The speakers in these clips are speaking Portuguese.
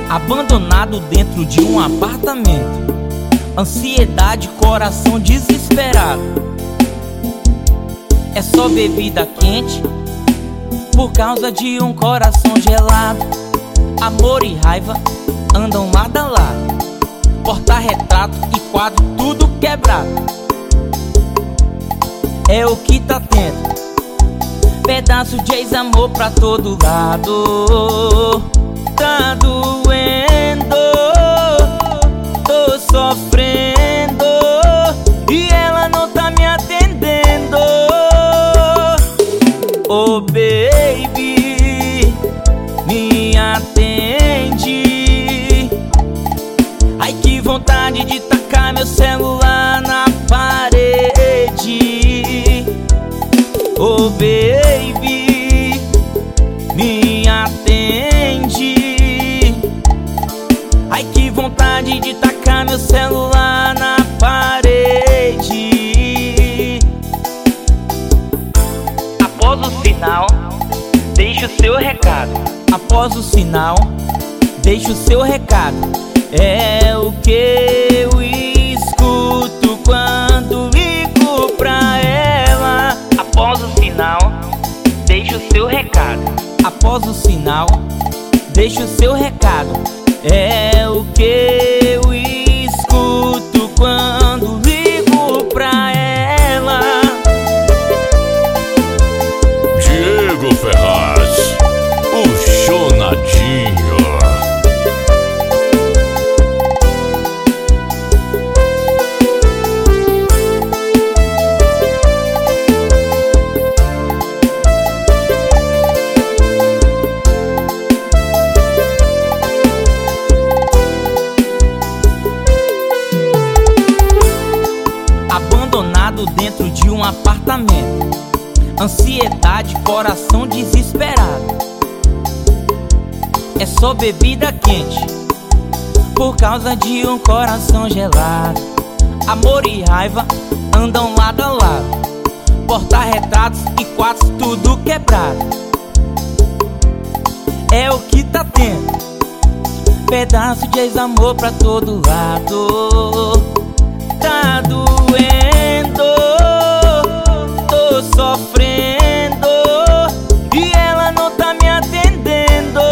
Abandonado dentro de um apartamento, ansiedade, coração desesperado. É só bebida quente por causa de um coração gelado. Amor e raiva andam lado a lado, porta-retrato e quadro tudo quebrado. É o que tá tendo, pedaço de ex-amor pra todo lado. Tá doendo, tô sofrendo e ela não tá me atendendo. Oh baby, me atende. Ai que vontade de tacar meu celular na parede. Oh baby, me atende. Ai que vontade de tacar meu celular na parede. Após o sinal, deixe o seu recado. Após o sinal, deixe o seu recado. É o que eu escuto quando ligo pra ela. Após o sinal, deixe o seu recado. Após o sinal, deixe o seu recado. É o que eu escuto quando ligo pra ela. Diego Ferraz, o Chonadinho. Abandonado dentro de um apartamento, ansiedade, coração desesperado. É só bebida quente por causa de um coração gelado. Amor e raiva andam lado a lado, porta-retratos e quadros tudo quebrado. É o que tá tendo, pedaço de ex-amor pra todo lado. Tá doendo, tô sofrendo e ela não tá me atendendo.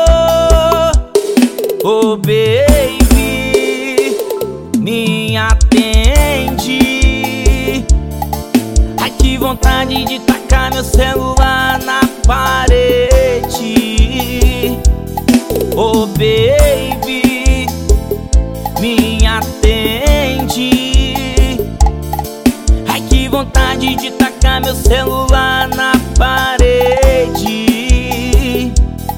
Oh baby, me atende. Ai que vontade de tacar meu celular na parede. Oh baby, me atende. Ai que vontade de tacar meu celular na parede.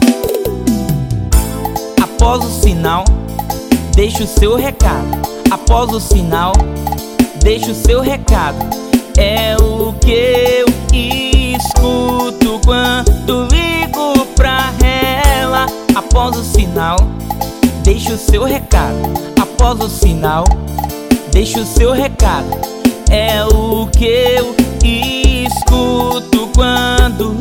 Após o sinal, deixe o seu recado. Após o sinal, deixe o seu recado. É o que eu escuto quando ligo pra ela. Após o sinal, deixe o seu recado. Após o sinal, deixe o seu recado. É o que eu escuto quando